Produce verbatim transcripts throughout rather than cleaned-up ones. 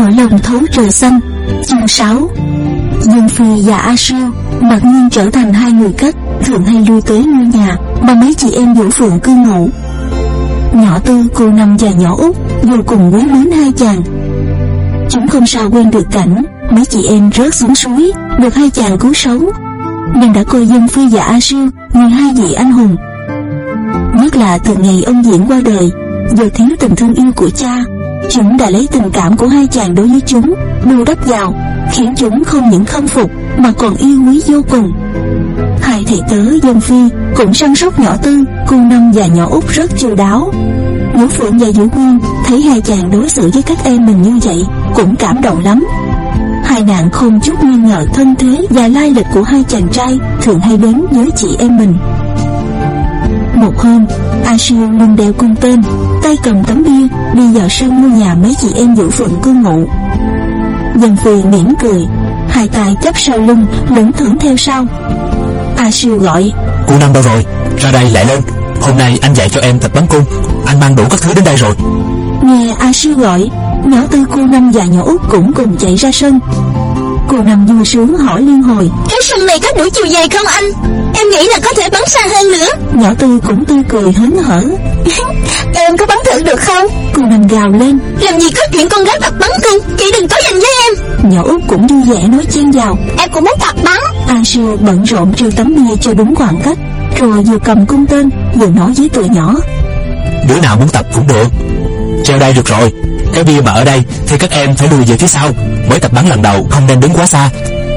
Nỗi lòng thấu trời xanh. Chương sáu. Dương Phi và A Siêu mặc nhiên trở thành hai người cách thường hay lui tới ngôi nhà mà mấy chị em Vũ Phượng cư ngụ. Nhỏ Tư, cô Năm và nhỏ Út vô cùng quý mến hai chàng. Chúng không sao quên được cảnh mấy chị em rớt xuống suối được hai chàng cứu sống, nên đã coi Dương Phi và A Siêu như hai vị anh hùng. Nhất là từ ngày ông Diễn qua đời, giờ thiếu tình thương yêu của cha, chúng đã lấy tình cảm của hai chàng đối với chúng bù đắp vào, khiến chúng không những khâm phục mà còn yêu quý vô cùng. Hai thầy tớ Dương Phi cũng săn sóc nhỏ Tư, cô Năm và nhỏ Út rất chu đáo. Vũ Phượng và Vũ Quyên thấy hai chàng đối xử với các em mình như vậy cũng cảm động lắm. Hai nàng không chút nghi ngờ thân thế và lai lịch của hai chàng trai thường hay đến với chị em mình. Một hôm, A Siêu lưng đeo cung tên, tay cầm tấm bia đi vào sân ngôi nhà mấy chị em Vũ Phượng cư ngụ. Dương Phi mỉm cười, hai tay chắp sau lưng lững thững theo sau. A Siêu gọi: Cô Năm đâu rồi? Ra đây lại lên. Hôm nay anh dạy cho em tập bắn cung. Anh mang đủ các thứ đến đây rồi. Nghe A Siêu gọi, nhỏ Tư, cô Năm và nhỏ Út cũng cùng chạy ra sân. Cô Năm vui sướng hỏi liên hồi: Cái sân này có đủ chiều dài không anh? Em nghĩ là có thể bắn xa hơn nữa. Nhỏ Tư cũng tươi cười hớn hở: Em có bắn thử được không? Cô Năm gào lên: Làm gì có chuyện con gái tập bắn cung, chị đừng có giành với em. Nhỏ Út cũng vui vẻ nói chen vào: Em cũng muốn tập bắn. A Siêu bận rộn treo tấm bia cho đúng khoảng cách, rồi vừa cầm cung tên vừa nói với tụi nhỏ: Đứa nào muốn tập cũng được, treo đây được rồi. Cái bia mà ở đây thì các em phải lùi về phía sau. Mới tập bắn lần đầu không nên đứng quá xa.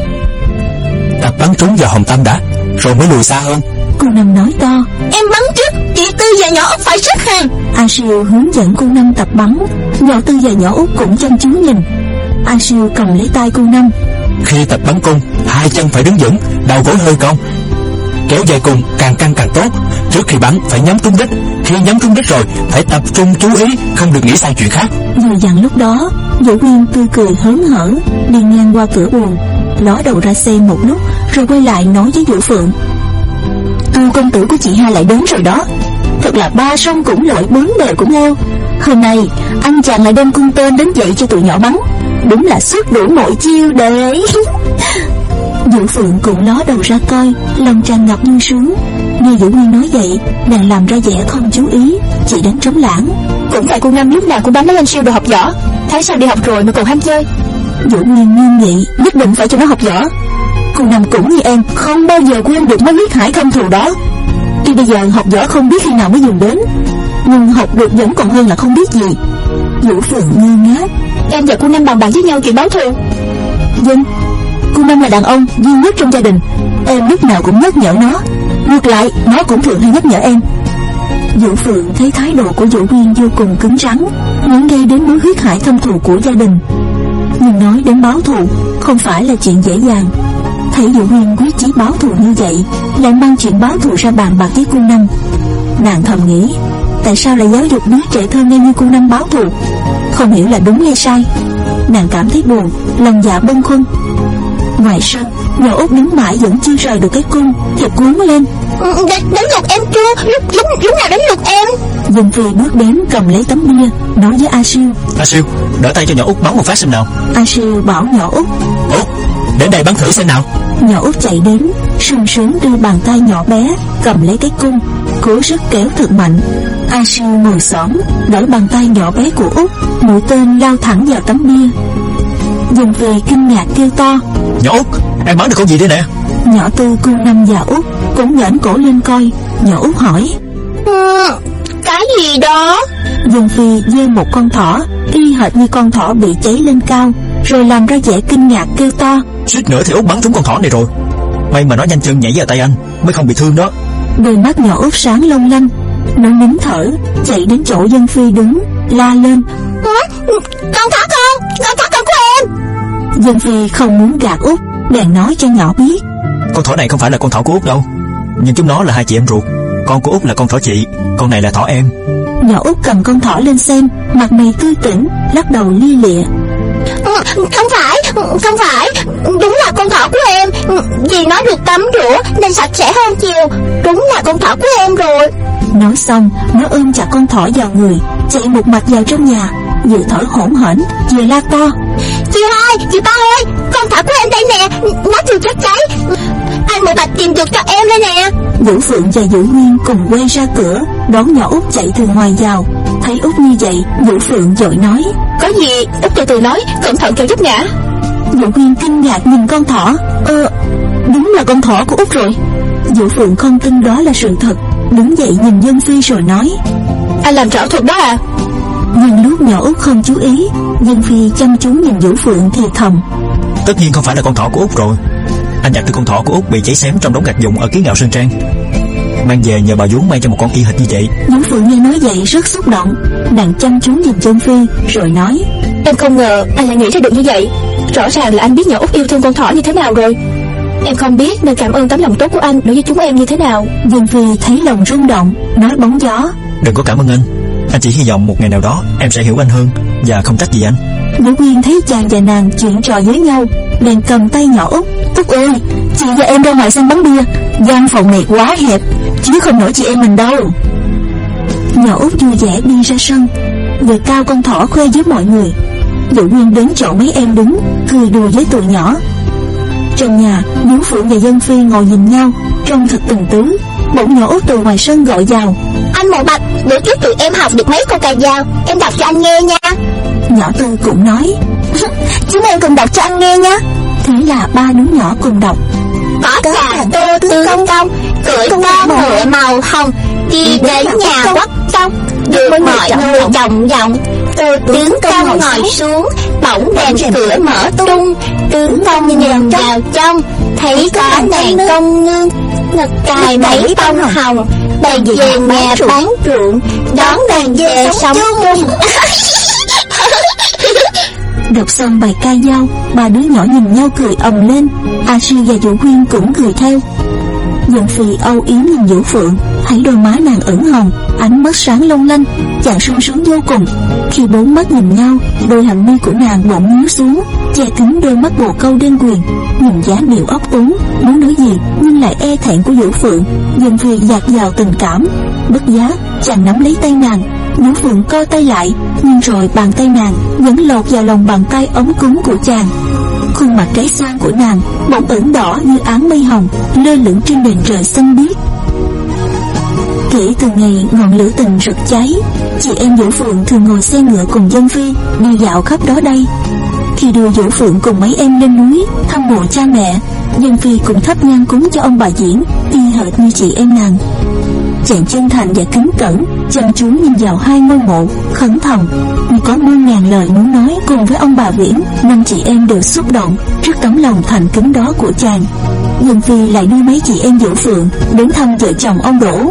Tập bắn trúng vào hồng tâm đã, rồi mới lùi xa hơn. Cô Năm nói to: Em bắn trước, chị Tư và nhỏ Út phải sức hàng. A Siêu hướng dẫn cô Năm tập bắn. Nhỏ Tư và nhỏ Út cũng chăm chú nhìn. A Siêu cầm lấy tay cô Năm: Khi tập bắn cung, hai chân phải đứng vững, đầu gối hơi cong, kéo dây cung càng căng càng tốt. Trước khi bắn phải nhắm trúng đích, khi nhắm trúng đích rồi phải tập trung chú ý, không được nghĩ sang chuyện khác. Vừa dặn lúc đó, Vũ Quyên tươi cười hớn hở đi ngang qua cửa buồng, ló đầu ra xem một lúc rồi quay lại nói với Vũ Phượng: Tư công tử của chị hai lại đến rồi đó. Thật là ba sông cũng lội bốn bờ cũng leo. Hôm nay anh chàng lại đem cung tên đến dạy cho tụi nhỏ bắn, đúng là xuất đủ mọi chiêu đấy. Vũ Phượng cũng ló đầu ra coi, lòng tràn ngập vui sướng. Nghe Vũ Quyên nói vậy, nàng làm ra vẻ không chú ý, chỉ đánh trống lãng: Cũng phải cô Năm lúc nào cũng bắn mấy anh siêu đồ học võ, thấy sao đi học rồi mà còn ham chơi. Vũ Quyên nghiêm nghị: Nhất định phải cho nó học võ. Cô Năm cũng như em, không bao giờ quên được mấy huyết hải thâm thù đó. Tuy bây giờ học võ không biết khi nào mới dùng đến, nhưng học được vẫn còn hơn là không biết gì. Vũ Phượng ngơ ngác: Em và cô Năm bàn bạc với nhau chuyện báo thù. Vâng, cô Năm là đàn ông duy nhất trong gia đình, em lúc nào cũng nhắc nhở nó. Ngược lại, nó cũng thường hay nhắc nhở em. Vũ Phượng thấy thái độ của Vũ Quyên vô cùng cứng rắn, muốn gây đến mối huyết hải thâm thù của gia đình. Nhưng nói đến báo thù không phải là chuyện dễ dàng. Thấy Vũ Quyên quyết chí báo thù như vậy, lại mang chuyện báo thù ra bàn bạc với cô Năm. Nàng thầm nghĩ, tại sao lại giáo dục đứa trẻ thơ ngây như cô Năm báo thù? Không hiểu là đúng hay sai. Nàng cảm thấy buồn, lòng dạ bâng khuâng. Ngoài sân, nhỏ Út đứng mãi vẫn chưa rời được cái cung, thì cuốn lên: Đến lượt em chưa? Lúc, lúc, lúc nào đến lượt em? Dương Phi bước đến cầm lấy tấm bia, nói với A Siêu: A Siêu, đỡ tay cho nhỏ Út bắn một phát xem nào. A Siêu bảo nhỏ Út: Út, đến đây bắn thử xem nào. Nhỏ Út chạy đến, sung sướng đưa bàn tay nhỏ bé cầm lấy cái cung, cố sức kéo thật mạnh. A Siêu ngồi xổm đỡ bàn tay nhỏ bé của Út, mũi tên lao thẳng vào tấm bia. Dương Phi kinh ngạc kêu to: Nhỏ Út, em bắn được con gì đây nè? Nhỏ Tư, cô Năm và Út cũng ngẩng cổ lên coi. Nhỏ Út hỏi: ừ, Cái gì đó? Dương Phi giơ một con thỏ, y hệt như con thỏ bị cháy lên cao, rồi làm ra vẻ kinh ngạc kêu to: Suýt nữa thì Út bắn trúng con thỏ này rồi. May mà nó nhanh chân nhảy vào tay anh, mới không bị thương đó. Đôi mắt nhỏ Út sáng long lanh, nó nín thở chạy đến chỗ Dương Phi đứng, la lên: Con thỏ con, con thỏ con của em. Dương Phi không muốn gạt Út, bèn nói cho nhỏ biết: Con thỏ này không phải là con thỏ của Út đâu, nhưng chúng nó là hai chị em ruột. Con của Út là con thỏ chị, con này là thỏ em. Nhỏ Út cầm con thỏ lên xem, mặt mày tươi tỉnh, lắc đầu lia lịa: Không phải, không phải, đúng là con thỏ của em. Vì nó được tắm rửa nên sạch sẽ hơn chiều. Đúng là con thỏ của em rồi. Nói xong, nó ôm chặt con thỏ vào người, chạy một mạch vào trong nhà, vừa thở hổn hển vừa la to: Chị ơi, chị ba ơi, con thỏ của em đây nè, nó chưa chết cháy. Anh Mộ Bạch tìm được cho em đây nè. Vũ Phượng và Vũ Nguyên cùng quay ra cửa đón nhỏ Út chạy từ ngoài vào. Thấy Út như vậy, Vũ Phượng vội nói: Có gì Út từ từ nói, cẩn thận kẻo vấp ngã. Vũ Nguyên kinh ngạc nhìn con thỏ. Ơ, đúng là con thỏ của Út rồi. Vũ Phượng không tin đó là sự thật, đứng dậy nhìn Dân Phi rồi nói: Anh làm rõ thuật đó à? Nhưng lúc nhỏ Út không chú ý, Dân Phi chăm chú nhìn Vũ Phượng thì thầm: Tất nhiên không phải là con thỏ của Út rồi. Anh nhặt được con thỏ của Út bị cháy xém trong đống gạch dụng ở Ký Ngạo Sơn Trang, mang về nhờ bà vú may cho một con y hệt như vậy. Vũ Phượng nghe nói vậy rất xúc động, nàng chăm chú nhìn Dân Phi rồi nói: Em không ngờ anh lại nghĩ ra được như vậy. Rõ ràng là anh biết nhỏ Út yêu thương con thỏ như thế nào rồi. Em không biết nên cảm ơn tấm lòng tốt của anh đối với chúng em như thế nào. Dân Phi thấy lòng rung động, nói bóng gió: Đừng có cảm ơn anh. Anh chỉ hy vọng một ngày nào đó em sẽ hiểu anh hơn và không trách gì anh. Vũ Nguyên thấy chàng và nàng chuyện trò với nhau, bèn cầm tay nhỏ Út: Út ơi, chị và em ra ngoài sân bắn bia, gian phòng này quá hẹp, chứ không nổi chị em mình đâu. Nhỏ Út vui vẻ đi ra sân, vừa cao con thỏ khoe với mọi người. Vũ Nguyên đến chỗ mấy em đứng, cười đùa với tụi nhỏ. Trong nhà, Vũ Phượng và Dân Phi ngồi nhìn nhau, trông thật tình tứ. Bỗng nhỏ Út từ ngoài sân gọi vào: Anh Mộ Bạch, bữa trước tụi em học được mấy câu ca dao, em đọc cho anh nghe nha. Nhỏ Tư cũng nói: Chúng em cùng đọc cho anh nghe nha. Thế là ba đứa nhỏ cùng đọc: Có trà tô tướng công công, cưỡi con ngựa màu hồng, đi đến nhà quốc công, được mọi người đồng vọng. Tướng công ngồi xuống, bỗng rèm cửa mở tung, tướng công nhìn vào trong, thấy có nàng công nương ngực cài mấy bông hồng, bèn về nhà bán ruộng, đón nàng về sống chung. Đọc xong bài ca dao, ba đứa nhỏ nhìn nhau cười ầm lên. A Sư và Vũ Huyên cũng cười theo. Dân Phi âu yếm nhìn Vũ Phượng, thấy đôi má nàng ửng hồng, ánh mắt sáng long lanh, chàng sung sướng vô cùng. Khi bốn mắt nhìn nhau, đôi hàng mi của nàng bỗng nhíu xuống, che kín đôi mắt bồ câu đen quyền. Nhìn dáng điệu ấp úng, muốn nói gì nhưng lại e thẹn của Vũ Phượng. Dân Phi dạt vào tình cảm, bất giác chàng nắm lấy tay nàng. Vũ Phượng co tay lại, nhưng rồi bàn tay nàng vẫn lọt vào lòng bàn tay ấm cúng của chàng. Khuôn mặt trái sang của nàng bỗng ửng đỏ như áng mây hồng, lơ lửng trên nền trời xanh biếc. Kể từ ngày ngọn lửa tình rực cháy, chị em Vũ Phượng thường ngồi xe ngựa cùng Dân Phi đi dạo khắp đó đây. Khi đưa Vũ Phượng cùng mấy em lên núi thăm mộ cha mẹ, Dân Phi cũng thắp nhang cúng cho ông bà Diễn, y hệt như chị em nàng. Chàng chân thành và kính cẩn, chăm chú nhìn vào hai ngôi mộ, khẩn thầm như có muôn ngàn lời muốn nói cùng với ông bà Viễn. Năm chị em đều xúc động trước tấm lòng thành kính đó của chàng. Dân Phi lại đưa mấy chị em Vũ Phượng đến thăm vợ chồng ông Đỗ.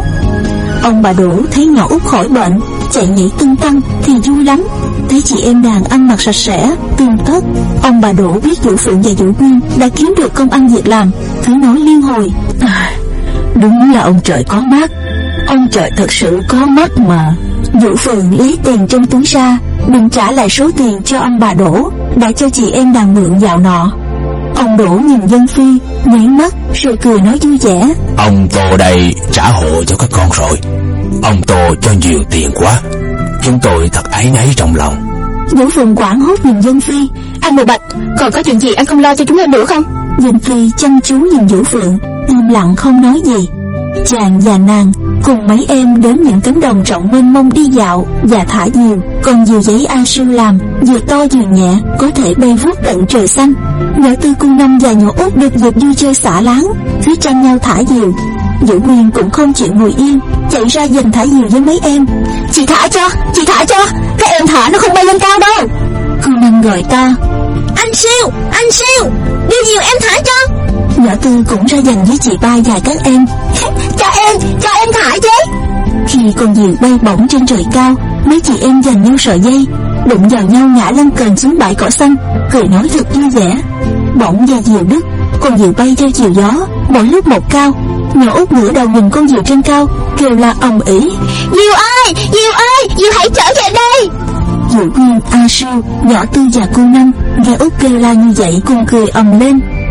Ông bà Đỗ thấy nhỏ Út khỏi bệnh, chạy nhảy tưng tăng thì vui lắm. Thấy chị em nàng ăn mặc sạch sẽ, tươm tất, ông bà Đỗ biết Vũ Phượng và Vũ Nguyên đã kiếm được công ăn việc làm, cứ nói liên hồi: À, đúng là ông trời có mắt, ông trời thật sự có mắt mà. Vũ Phượng lấy tiền trong túi ra, định trả lại số tiền cho ông bà Đỗ đã cho chị em nàng mượn dạo nọ. Ông Đỗ nhìn Dân Phi, nháy mắt rồi cười nói vui vẻ: Ông Tô đây trả hộ cho các con rồi. Ông Tô cho nhiều tiền quá, chúng tôi thật áy náy trong lòng. Vũ Phượng quảng hốt nhìn Dân Phi: Anh Mộ Bạch, còn có chuyện gì anh không lo cho chúng em nữa không? Dân Phi chăm chú nhìn Vũ Phượng, im lặng không nói gì. Chàng và nàng cùng mấy em đến những cánh đồng rộng mênh mông đi dạo và thả diều. Còn diều giấy A Sư làm vừa to vừa nhẹ, có thể bay vút tận trời xanh. Nhỏ Tư Cu Năm và nhỏ Út được dịp vui chơi xả láng, cứ tranh nhau thả diều. Vũ Nguyên cũng không chịu ngồi yên, chạy ra giành thả diều với mấy em. Chị thả cho, chị thả cho, các em thả nó không bay lên cao đâu. Cu Năm gọi ta: Anh Siêu, anh Siêu, đưa diều em thả cho. Nhỏ Tư cũng ra giành với chị ba và các em. Cho em, cho em thả chứ. Khi con diều bay bổng trên trời cao, mấy chị em giành nhau sợi dây, đụng vào nhau ngã lăn cờn xuống bãi cỏ xanh, cười nói thật vui vẻ. Bỗng dây diều đứt, con diều bay theo chiều gió, mỗi lúc một cao. Nhỏ Út ngửa đầu nhìn con diều trên cao, kêu la ầm ĩ: Diều ơi, diều ơi, diều hãy trở về đây. Vũ Nguyên, A Sư, nhỏ Tư và Cu Năm nghe Út kêu la như vậy cùng cười ầm lên.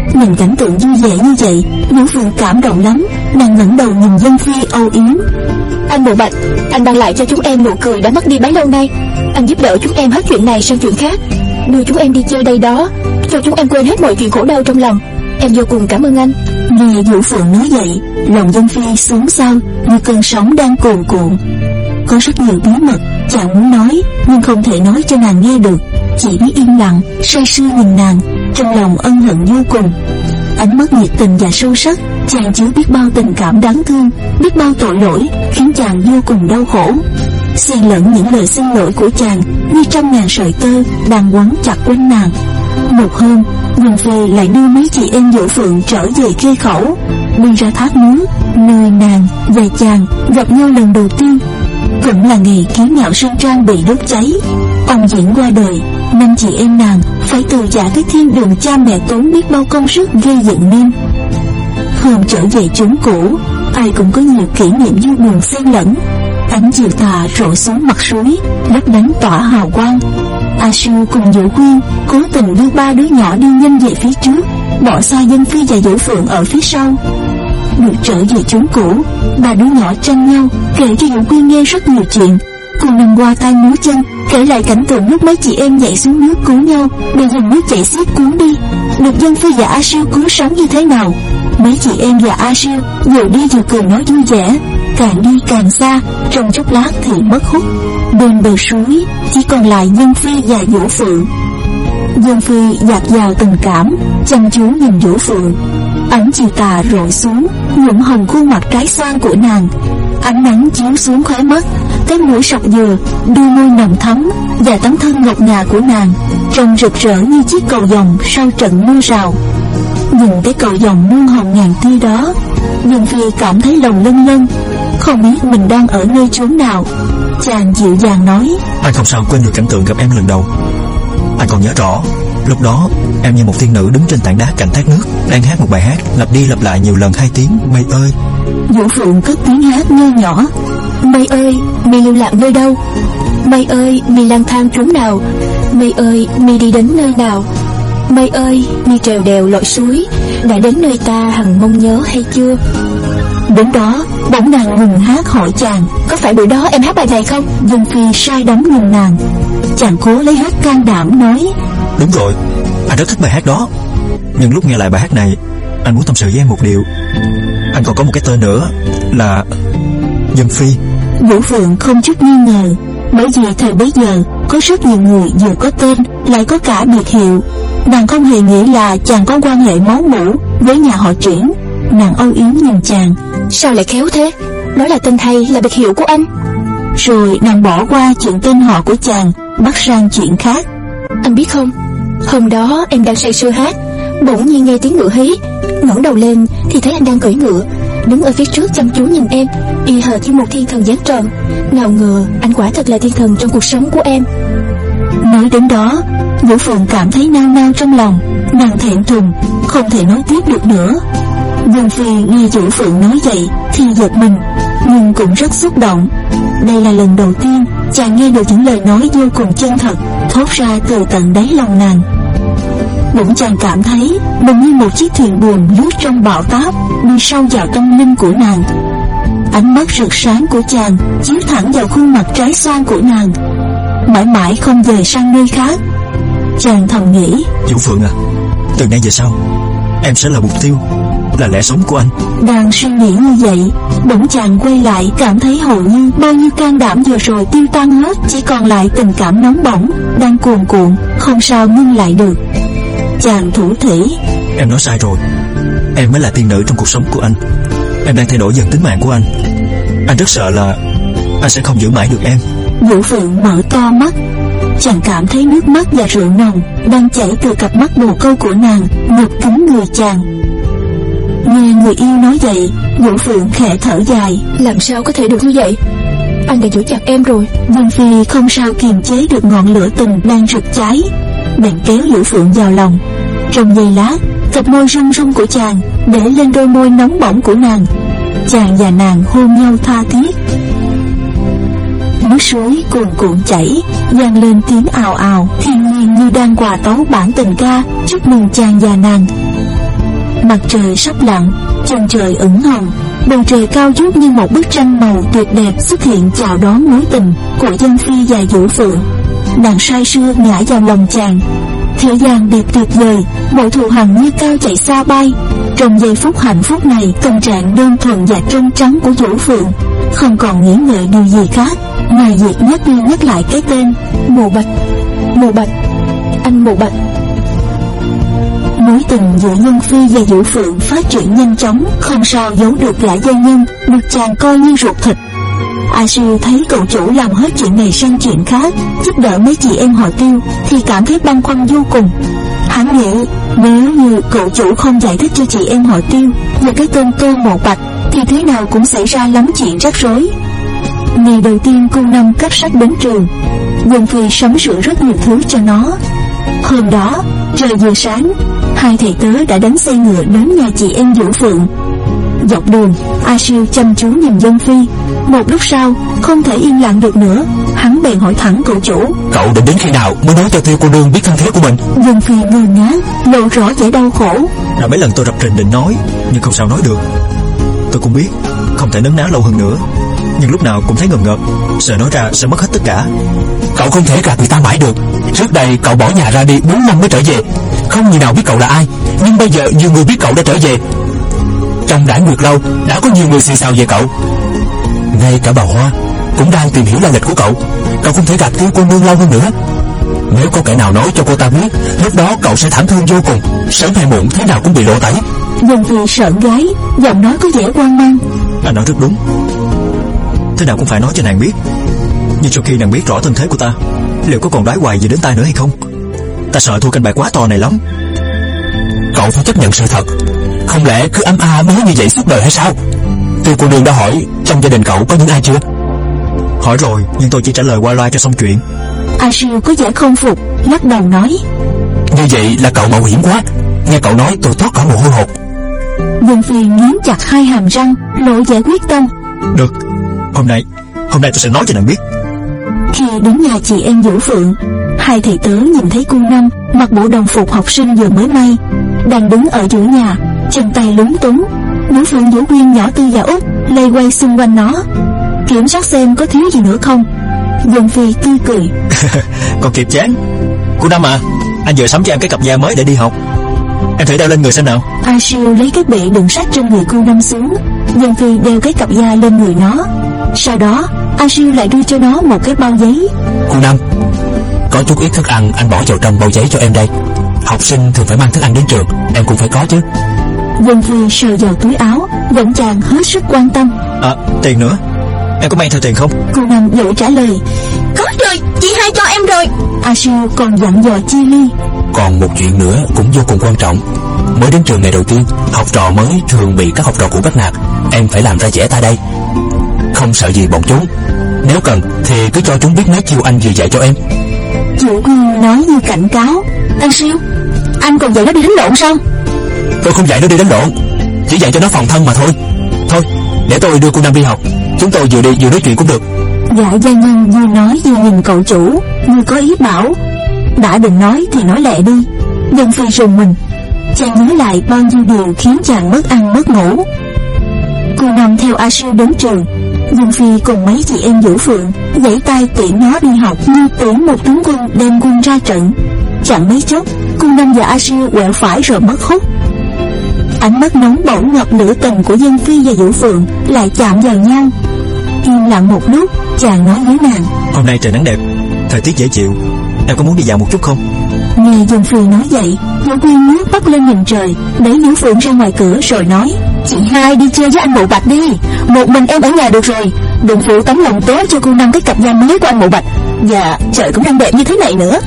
Nhìn cảnh tượng vui vẻ như vậy, Vũ Phượng cảm động lắm. Nàng ngẩng đầu nhìn Dân Phi âu yếm. Anh Bộ Bạch, anh ban lại cho chúng em nụ cười đã mất đi bấy lâu nay. Anh giúp đỡ chúng em hết chuyện này sang chuyện khác, đưa chúng em đi chơi đây đó, cho chúng em quên hết mọi chuyện khổ đau trong lòng. Em vô cùng cảm ơn anh. Nghe Vũ Phượng nói vậy, lòng Dân Phi xuống sao như cơn sóng đang cuồn cuộn. Có rất nhiều bí mật chàng muốn nói, nhưng không thể nói cho nàng nghe được. Chỉ biết yên lặng say sưa nhìn nàng, trong lòng ân hận vô cùng. Ánh mắt nhiệt tình và sâu sắc, chàng chứa biết bao tình cảm đáng thương, biết bao tội lỗi, khiến chàng vô cùng đau khổ. Xen lẫn những lời xin lỗi của chàng như trăm ngàn sợi tơ đang quấn chặt quanh nàng. Một hôm, Dân Phi lại đưa mấy chị em Vũ Phượng trở về Khê Khẩu, đi ra thác nước, nơi nàng và chàng gặp nhau lần đầu tiên. Cũng là ngày Kiếm Ngạo Sơn Trang bị đốt cháy. Ông Diễn qua đời, năm chị em nàng phải từ giả cái thiên đường cha mẹ tốn biết bao công sức gây dựng nên. Hôm trở về chốn cũ, ai cũng có nhiều kỷ niệm vui buồn xen lẫn. Ánh chiều tà rọi xuống mặt suối, lấp lánh tỏa hào quang. A Sư cùng Vũ Quyên cố tình đưa ba đứa nhỏ đi nhanh về phía trước, bỏ xa Dân Phi và Vũ Phượng ở phía sau. Được trở về chốn cũ, ba đứa nhỏ tranh nhau kể cho Vũ Quyên nghe rất nhiều chuyện. Cô nằm qua tay múa chân kể lại cảnh tượng lúc mấy chị em nhảy xuống nước cứu nhau, bị dòng nước chảy xiết cuốn đi, được Dân Phi và A Siêu cứu sống như thế nào. Mấy chị em và A Siêu vừa đi vừa cười nói vui vẻ, càng đi càng xa, trong chốc lát thì mất hút. Bên bờ suối chỉ còn lại Dân Phi và Vũ Phượng. Dân Phi dạt dào tình cảm, chăm chú nhìn Vũ Phượng. Ánh chiều tà rọi xuống, nhuộm hồng khuôn mặt trái xoan của nàng. Ánh nắng chiếu xuống khóe mắt, cái mũi sọc dừa, đôi môi nồng thắm và tấm thân ngọc ngà của nàng trông rực rỡ như chiếc cầu vồng sau trận mưa rào. Nhìn cái cầu vồng muôn hồng ngàn tia đó, Dân Phi cảm thấy lòng lâng lâng, không biết mình đang ở nơi chốn nào. Chàng dịu dàng nói: Anh không sao quên được cảnh tượng gặp em lần đầu. Anh còn nhớ rõ, lúc đó em như một thiên nữ đứng trên tảng đá cạnh thác nước, đang hát một bài hát lặp đi lặp lại nhiều lần hai tiếng: Mây ơi. Vũ Phượng cất tiếng hát nho nhỏ: Mây ơi, mi lưu lạc nơi đâu? Mây ơi, mi lang thang trốn nào? Mây ơi, mi đi đến nơi nào? Mây ơi, mi trèo đèo lội suối, đã đến nơi ta hằng mong nhớ hay chưa? Đến đó, bỗng nàng ngừng hát hỏi chàng: Có phải buổi đó em hát bài này không? Dân Phi sai đắm nhìn nàng. Chàng cố lấy hết can đảm nói: Đúng rồi, anh rất thích bài hát đó. Nhưng lúc nghe lại bài hát này, anh muốn tâm sự với em một điều. Anh còn có một cái tên nữa là Dân Phi. Vũ Phượng không chút nghi ngờ, bởi vì thời bấy giờ có rất nhiều người vừa có tên lại có cả biệt hiệu. Nàng không hề nghĩ là chàng có quan hệ máu mủ với nhà họ Triển. Nàng âu yếm nhìn chàng: Sao lại khéo thế? Đó là tên hay, là biệt hiệu của anh. Rồi nàng bỏ qua chuyện tên họ của chàng, bắt sang chuyện khác. Anh biết không, hôm đó em đang say sưa hát, bỗng nhiên nghe tiếng ngựa hí, ngẩng đầu lên thì thấy anh đang cưỡi ngựa, đứng ở phía trước chăm chú nhìn em, y hệt như một thiên thần dáng trần. Nào ngờ anh quả thật là thiên thần trong cuộc sống của em. Nói đến đó, Vũ Phượng cảm thấy nao nao trong lòng. Nàng thẹn thùng, không thể nói tiếp được nữa. Dân Phi nghe Vũ Phượng nói vậy thì giật mình, nhưng cũng rất xúc động. Đây là lần đầu tiên chàng nghe được những lời nói vô cùng chân thật thốt ra từ tận đáy lòng nàng. Bỗng chàng cảm thấy mình như một chiếc thuyền buồm lướt trong bão táp, đi sâu vào tâm linh của nàng. Ánh mắt rực sáng của chàng chiếu thẳng vào khuôn mặt trái xoan của nàng, mãi mãi không dời sang nơi khác. Chàng thầm nghĩ: Vũ Phượng à, từ nay về sau em sẽ là mục tiêu, là lẽ sống của anh. Đang suy nghĩ như vậy, bỗng chàng quay lại cảm thấy hầu như bao nhiêu can đảm vừa rồi tiêu tan hết, chỉ còn lại tình cảm nóng bỏng đang cuồn cuộn, không sao ngưng lại được. Chàng thủ thỉ: Em nói sai rồi, em mới là tiên nữ trong cuộc sống của anh. Em đang thay đổi dần tính mạng của anh. Anh rất sợ là anh sẽ không giữ mãi được em. Vũ Phượng mở to mắt. Chàng cảm thấy nước mắt và rượu nồng đang chảy từ cặp mắt bồ câu của nàng ngập kín người chàng. Nghe người yêu nói vậy, Vũ Phượng khẽ thở dài: Làm sao có thể được như vậy? Anh đã giữ chặt em rồi. Dân Phi không sao kiềm chế được ngọn lửa tình đang rực cháy, bèn kéo Vũ Phượng vào lòng. Trong giây lát, cặp môi run run của chàng để lên đôi môi nóng bỏng của nàng. Chàng và nàng hôn nhau tha thiết. Nước suối cuồn cuộn chảy, vang lên tiếng ào ào, thiên nhiên như đang hòa tấu bản tình ca chúc mừng chàng và nàng. Mặt trời sắp lặn, chân trời ửng hồng, bầu trời cao vút như một bức tranh màu tuyệt đẹp xuất hiện chào đón mối tình của Dân Phi và Vũ Phượng. Nàng say sưa ngã vào lòng chàng. Thế gian đẹp tuyệt vời, mọi thù hằn như cao chạy xa bay. Trong giây phút hạnh phúc này, tâm trạng đơn thuần và trong trắng của Vũ Phượng không còn nghĩ ngợi điều gì khác ngoài việc nhắc đi nhắc lại cái tên Mộ Bạch. Mộ Bạch, anh Mộ Bạch. Mối tình giữa Nhân Phi và Vũ Phượng phát triển nhanh chóng, không sao giấu được gã gia nhân được chàng coi như ruột thịt. A Siêu thấy cậu chủ làm hết chuyện này sang chuyện khác, giúp đỡ mấy chị em họ Tiêu, thì cảm thấy băn khoăn vô cùng. Hắn nghĩ nếu như cậu chủ không giải thích cho chị em họ Tiêu về cái tên Tô Mộ Bạch thì thế nào cũng xảy ra lắm chuyện rắc rối. Ngày đầu tiên cô Năm cấp sách đến trường, Dân Phi sắm sửa rất nhiều thứ cho nó. Hôm đó trời vừa sáng, hai thầy tớ đã đánh xe ngựa đến nhà chị em Vũ Phượng. Dọc đường, A Siêu chăm chú nhìn Dân Phi. Một lúc sau, không thể yên lặng được nữa, hắn bèn hỏi thẳng cậu chủ: Cậu định đến khi nào mới nói cho Tiêu cô nương biết thân thế của mình? Dân Phi ngơ ngác, lộ rõ vẻ đau khổ. Đã mấy lần tôi rập rình định nói, nhưng không sao nói được. Tôi cũng biết không thể nấn ná lâu hơn nữa, nhưng lúc nào cũng thấy ngờ ngợt, sợ nói ra sẽ mất hết tất cả. Cậu không thể gạt người ta mãi được. Trước đây cậu bỏ nhà ra đi bốn năm mới trở về, không người nào biết cậu là ai. Nhưng bây giờ nhiều người biết cậu đã trở về. Trong Đại Nguyệt Lâu đã có nhiều người xì xào về cậu. Ngay cả bà Hoa cũng đang tìm hiểu lai lịch của cậu. Cậu không thể gạt Tiêu cô nương lâu hơn nữa. Nếu có kẻ nào nói cho cô ta biết, lúc đó cậu sẽ thảm thương vô cùng. Sớm hay muộn thế nào cũng bị lộ tẩy. Dân Phi sợn gái, giọng nói có vẻ hoang mang. Anh nói rất đúng, thế nào cũng phải nói cho nàng biết. Nhưng sau khi nàng biết rõ thân thế của ta, liệu có còn đoái hoài gì đến tai nữa hay không? Ta sợ thua canh bạc quá to này lắm. Cậu phải chấp nhận sự thật. Không lẽ cứ ấm a nói như vậy suốt đời hay sao? Tiêu cô nương đã hỏi trong gia đình cậu có những ai chưa? Hỏi rồi, nhưng tôi chỉ trả lời qua loa cho xong chuyện. A Siêu có vẻ không phục, lắc đầu nói: Như vậy là cậu mạo hiểm quá. Nghe cậu nói tôi thoát cả mồ hôi hột. Dân Phi nghiến chặt hai hàm răng, lộ vẻ quyết tâm. Được, hôm nay Hôm nay tôi sẽ nói cho nàng biết. Khi đến nhà chị em Vũ Phượng, hai thầy tớ nhìn thấy cô Năm mặc bộ đồng phục học sinh vừa mới may, đang đứng ở giữa nhà, chân tay lúng túng. Vũ Phượng, Vũ Quyên, Nhỏ Tư và Út lây quay xung quanh nó, kiểm soát xem có thiếu gì nữa không. Dân Phi tươi cười. Còn kịp chán. Cô Năm à, anh vừa sắm cho em cái cặp da mới để đi học, em thử đeo lên người xem nào. A Siêu lấy cái bệ đựng sách trên người cô Năm xuống. Dân Phi đeo cái cặp da lên người nó. Sau đó A Siêu lại đưa cho nó một cái bao giấy. Cô Năm, có chút ít thức ăn anh bỏ vào trong bao giấy cho em đây. Học sinh thường phải mang thức ăn đến trường, em cũng phải có chứ. Dân Phi sờ vào túi áo, giọng chàng hết sức quan tâm. À, tiền nữa, em có mang theo tiền không? Cô Năm vội trả lời: Có rồi, chị hai cho em rồi. A Siêu còn dặn dò chia ly. Còn một chuyện nữa cũng vô cùng quan trọng. Mới đến trường ngày đầu tiên, học trò mới thường bị các học trò cũ bắt nạt. Em phải làm ra vẻ ta đây, không sợ gì bọn chúng. Nếu cần thì cứ cho chúng biết mấy chiêu anh vừa dạy cho em. Vũ Quyên nói như cảnh cáo: A Siêu, anh còn dạy nó đi đánh lộn sao? Tôi không dạy nó đi đánh lộn, chỉ dạy cho nó phòng thân mà thôi. Thôi, để tôi đưa cô Năm đi học, chúng tôi vừa đi vừa nói chuyện cũng được. Gã gia nhân vừa nói vừa nhìn cậu chủ, như có ý bảo: đã đừng nói thì nói lẹ đi. Dân Phi rùng mình, chàng nhớ lại bao nhiêu điều khiến chàng mất ăn mất ngủ. Cô Năm theo A Siêu đến trường. Dân Phi cùng mấy chị em Vũ Phượng giãy tay tiễn nó đi học như tiễn một tướng quân đem quân ra trận. Chẳng mấy chốc, cô Năm và A Siêu quẹo phải rồi mất hút. Ánh mắt nóng bỏng ngập lửa tình của Dân Phi và Vũ Phượng lại chạm vào nhau. Im lặng một lúc, chàng nói với nàng: Hôm nay trời nắng đẹp, thời tiết dễ chịu, em có muốn đi dạo một chút không? Nghe Dân Phi nói vậy, Vũ Quyên nước bắt lên nhìn trời, đẩy Vũ Phượng ra ngoài cửa rồi nói: Chị hai đi chơi với anh Mộ Bạch đi, một mình em ở nhà được rồi. Đừng phụ tấm lòng tốt cho cô Năm cái cặp da mới của anh Mộ Bạch. Dạ, trời cũng đang đẹp như thế này nữa.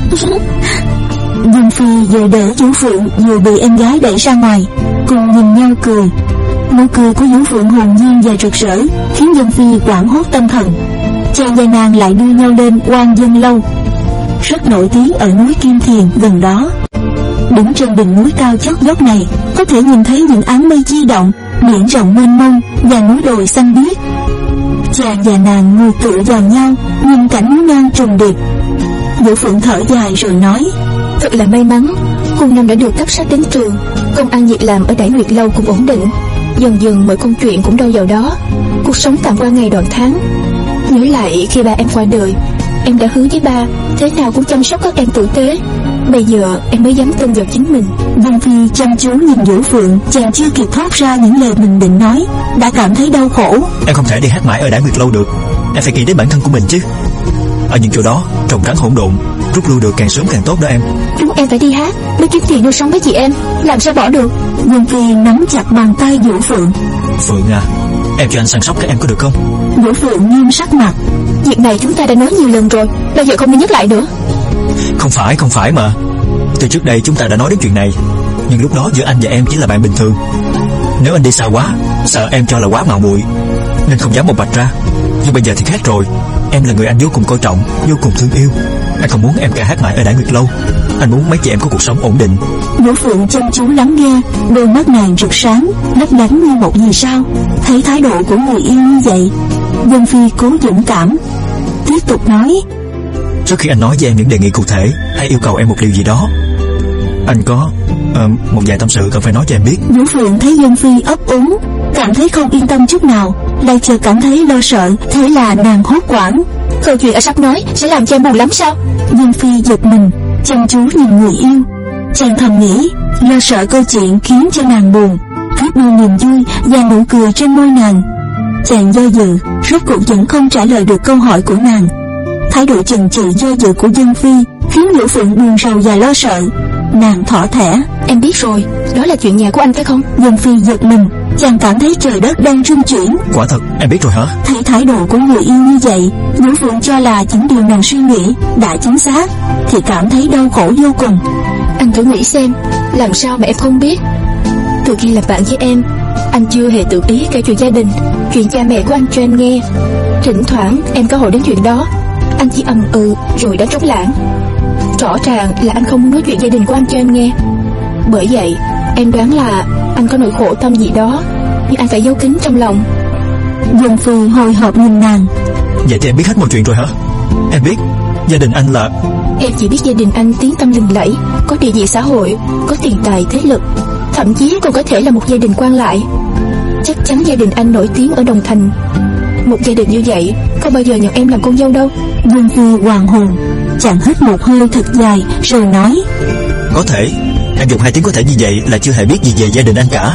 Dân Phi vừa đỡ Vũ Phượng vừa bị em gái đẩy ra ngoài, cùng nhìn nhau cười. Nụ cười của Vũ Phượng hồn nhiên và rực rỡ khiến Dân Phi quảng hốt tâm thần. Chàng và nàng lại đưa nhau lên Quan Dân Lâu, rất nổi tiếng ở núi Kim Thiền gần đó. Đứng trên đỉnh núi cao chót vót này, có thể nhìn thấy những áng mây di động, biển rộng mênh mông và núi đồi xanh biếc. Chàng và nàng ngồi tựa vào nhau, nhìn cảnh núi non trùng điệp. Vũ Phượng thở dài rồi nói: Thật là may mắn, Quân Năm đã được cấp sát đến trường, công ăn việc làm ở Đại Nguyệt Lâu cũng ổn định. Dần dần mọi công chuyện cũng đâu vào đó, cuộc sống tạm qua ngày đoạn tháng. Nhớ lại khi ba em qua đời, em đã hứa với ba thế nào cũng chăm sóc các em tử tế. Bây giờ em mới dám tin vào chính mình. Vân Phi chăm chú nhìn Vũ Phượng, chàng chưa kịp thoát ra những lời mình định nói đã cảm thấy đau khổ. Em không thể đi hát mãi ở Đại Nguyệt Lâu được. Em phải nghĩ đến bản thân của mình chứ. Ở những chỗ đó trồng trắng hỗn độn, rút lui được càng sớm càng tốt đó em. Chúng em phải đi hát mới kiếm tiền nuôi sống với chị em, làm sao bỏ được. Vân Phi nắm chặt bàn tay Vũ Phượng. Phượng à, em cho anh săn sóc các em có được không? Vũ Phượng nghiêm sắc mặt. Việc này chúng ta đã nói nhiều lần rồi, bây giờ không nên nhắc lại nữa. Không phải, không phải mà. Từ trước đây chúng ta đã nói đến chuyện này, nhưng lúc đó giữa anh và em chỉ là bạn bình thường. Nếu anh đi xa quá, sợ em cho là quá mạo muội, nên không dám một bạch ra. Nhưng bây giờ thì khác rồi. Em là người anh vô cùng coi trọng, vô cùng thương yêu. Anh không muốn em ca hát mãi ở Đại Nguyệt Lâu. Anh muốn mấy chị em có cuộc sống ổn định. Vũ Phượng chăm chú lắng nghe, đôi mắt nàng rực sáng, lấp lánh như một vì sao. Thấy thái độ của người yêu như vậy, Vân Phi cố dũng cảm tiếp tục nói: Trước khi anh nói với em những đề nghị cụ thể hay yêu cầu em một điều gì đó, anh có uh, một vài tâm sự cần phải nói cho em biết. Vũ Phượng thấy Vân Phi ấp úng, cảm thấy không yên tâm chút nào, lại chợt cảm thấy lo sợ. Thế là nàng hốt hoảng: Câu chuyện ở sắp nói sẽ làm cho em buồn lắm sao? Vân Phi giật mình, chăm chú nhìn người yêu. Chàng thầm nghĩ, lo sợ câu chuyện khiến cho nàng buồn, biết bao niềm vui và nụ cười trên môi nàng. Chàng do dự, rốt cuộc vẫn không trả lời được câu hỏi của nàng. Thái độ chần chừ do dự của Vân Phi khiến Vũ Phượng buồn rầu và lo sợ. Nàng thỏ thẻ: Em biết rồi, đó là chuyện nhà của anh phải không? Vân Phi giật mình, chàng cảm thấy trời đất đang rung chuyển. Quả thật, em biết rồi hả? Thấy thái độ của người yêu như vậy, Vũ Phượng cho là những điều nàng suy nghĩ đã chính xác, thì cảm thấy đau khổ vô cùng. Anh thử nghĩ xem, làm sao mà em không biết? Từ khi làm bạn với em, anh chưa hề tự ý kể chuyện gia đình, chuyện cha mẹ của anh cho em nghe. Thỉnh thoảng em có hỏi đến chuyện đó, anh chỉ ầm ừ rồi đã trống lãng. Rõ ràng là anh không muốn nói chuyện gia đình của anh cho em nghe. Bởi vậy em đoán là anh có nỗi khổ tâm gì đó, nhưng anh phải giấu kín trong lòng. Vân Phi hồi hộp nhìn nàng: Vậy thì em biết hết mọi chuyện rồi hả? Em biết gia đình anh là... Em chỉ biết gia đình anh tiếng tăm lừng lẫy, có địa vị xã hội, có tiền tài thế lực, thậm chí còn có thể là một gia đình quan lại. Chắc chắn gia đình anh nổi tiếng ở Đồng Thành. Một gia đình như vậy không bao giờ nhận em làm con dâu đâu. Vân Phi hoàng hồn, chàng hít một hơi thật dài rồi nói: Có thể. Em dùng hai tiếng có thể như vậy là chưa hề biết gì về gia đình anh cả.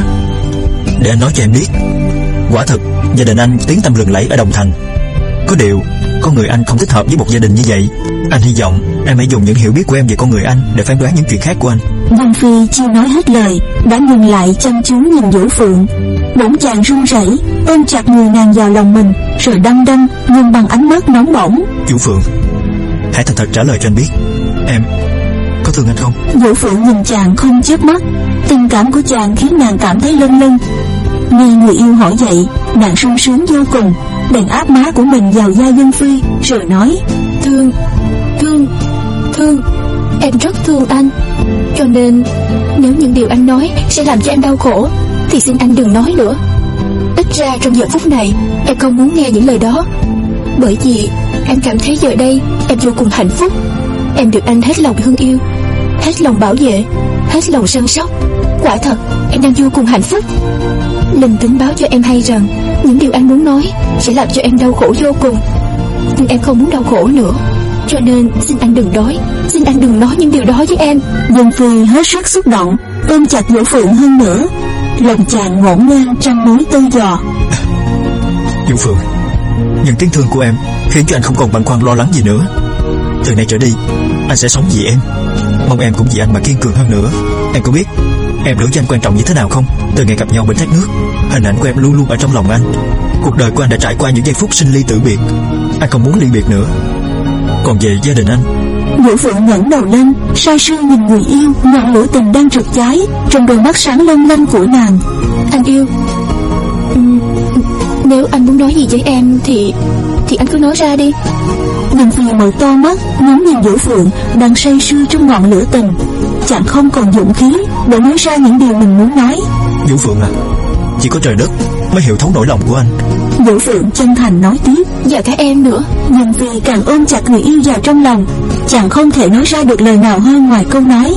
Để anh nói cho em biết, quả thực gia đình anh tiếng tăm lừng lẫy ở Đồng Thành. Có điều con người anh không thích hợp với một gia đình như vậy. Anh hy vọng em hãy dùng những hiểu biết của em về con người anh để phán đoán những chuyện khác của anh. Vân Phi chưa nói hết lời đã ngừng lại, chăm chú nhìn Vũ Phượng. Bỗng chàng run rẩy ôm chặt người nàng vào lòng mình, rồi đăm đăm nhưng bằng ánh mắt nóng bỏng: Vũ Phượng, hãy thành thật trả lời cho anh biết, em có thương anh không? Vũ Phượng nhìn chàng không chớp mắt, tình cảm của chàng khiến nàng cảm thấy lâng lâng. Nghe người yêu hỏi vậy, nàng sung sướng vô cùng, bèn áp má của mình vào vai Vân Phi rồi nói: Thương, thương, thương, em rất thương anh. Cho nên nếu những điều anh nói sẽ làm cho em đau khổ thì xin anh đừng nói nữa. Ít ra trong giờ phút này em không muốn nghe những lời đó, bởi vì em cảm thấy giờ đây em vô cùng hạnh phúc. Em được anh hết lòng thương yêu, hết lòng bảo vệ, hết lòng săn sóc. Quả thật em đang vô cùng hạnh phúc. Linh tính báo cho em hay rằng những điều anh muốn nói sẽ làm cho em đau khổ vô cùng, nhưng em không muốn đau khổ nữa. Cho nên xin anh đừng nói, xin anh đừng nói những điều đó với em. Vân Phi hết sức xúc động, ôm chặt Vũ Phượng hơn nữa. Lòng chàng ngổn ngang trăm mối tư dò. Vũ Phượng, những tiếng thương của em khiến cho anh không còn băn khoăn lo lắng gì nữa. Từ nay trở đi anh sẽ sống vì em, mong em cũng vì anh mà kiên cường hơn nữa. Em có biết em đối với anh quan trọng như thế nào không? Từ ngày gặp nhau bên thác nước, hình ảnh của em luôn luôn ở trong lòng anh. Cuộc đời của anh đã trải qua những giây phút sinh ly tử biệt, anh không muốn ly biệt nữa. Còn về gia đình anh... Vũ Phượng ngẩng đầu lên, say sưa nhìn người yêu, ngọn lửa tình đang rực cháy trong đôi mắt sáng long lanh của nàng. Anh yêu, uhm, nếu anh muốn nói gì với em thì thì anh cứ nói ra đi. Vân Phi mở to mắt ngắm nhìn Vũ Phượng đang say sưa trong ngọn lửa tình. Chàng không còn dũng khí để nói ra những điều mình muốn nói. Vũ Phượng à, chỉ có trời đất mới hiểu thấu nỗi lòng của anh. Vũ Phượng chân thành nói tiếp: Và cả em nữa. Vân Phi càng ôm chặt người yêu vào trong lòng, chàng không thể nói ra được lời nào hơn ngoài câu nói: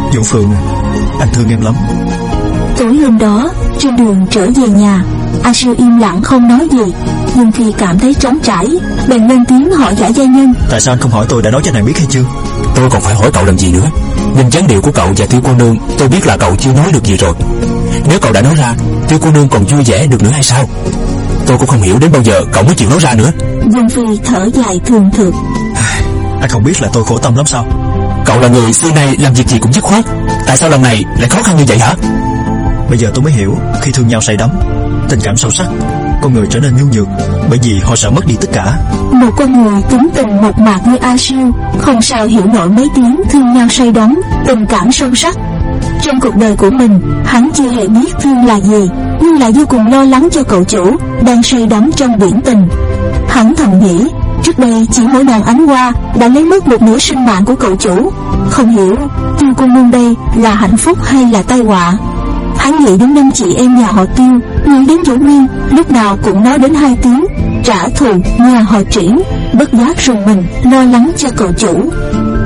Vũ Phượng, anh thương em lắm. Tối hôm đó, trên đường trở về nhà, A Siêu im lặng không nói gì. Dương Phi cảm thấy trống trải, bèn lên tiếng hỏi gã gia nhân. Tại sao anh không hỏi tôi đã nói cho nàng biết hay chưa? Tôi còn phải hỏi cậu làm gì nữa? Nhìn dáng điệu của cậu và Tiêu cô nương, tôi biết là cậu chưa nói được gì rồi. Nếu cậu đã nói ra, Tiêu cô nương còn vui vẻ được nữa hay sao? Tôi cũng không hiểu đến bao giờ cậu mới chịu nói ra nữa. Dương Phi thở dài thường thượt. Anh không biết là tôi khổ tâm lắm sao? Cậu là người xưa nay làm việc gì cũng dứt khoát, tại sao lần này lại khó khăn như vậy hả? Bây giờ tôi mới hiểu, khi thương nhau say đắm, tình cảm sâu sắc, con người trở nên nhu nhược, bởi vì họ sợ mất đi tất cả. Một con người tính tình mộc mạc như A Siêu không sao hiểu nổi mấy tiếng thương nhau say đắm, tình cảm sâu sắc. Trong cuộc đời của mình, hắn chưa hề biết thương là gì, nhưng lại vô cùng lo lắng cho cậu chủ đang say đắm trong biển tình. Hắn thầm nghĩ, trước đây chỉ mỗi nàng ánh hoa đã lấy mất một nửa sinh mạng của cậu chủ, không hiểu Tiêu cô nương đây là hạnh phúc hay là tai họa. Hắn nghĩ đến năm chị em nhà họ Tiêu, nghĩ đến Vũ Nguyên, lúc nào cũng nói đến hai tiếng trả thù nhà họ Triển, bất giác rùng mình lo lắng cho cậu chủ.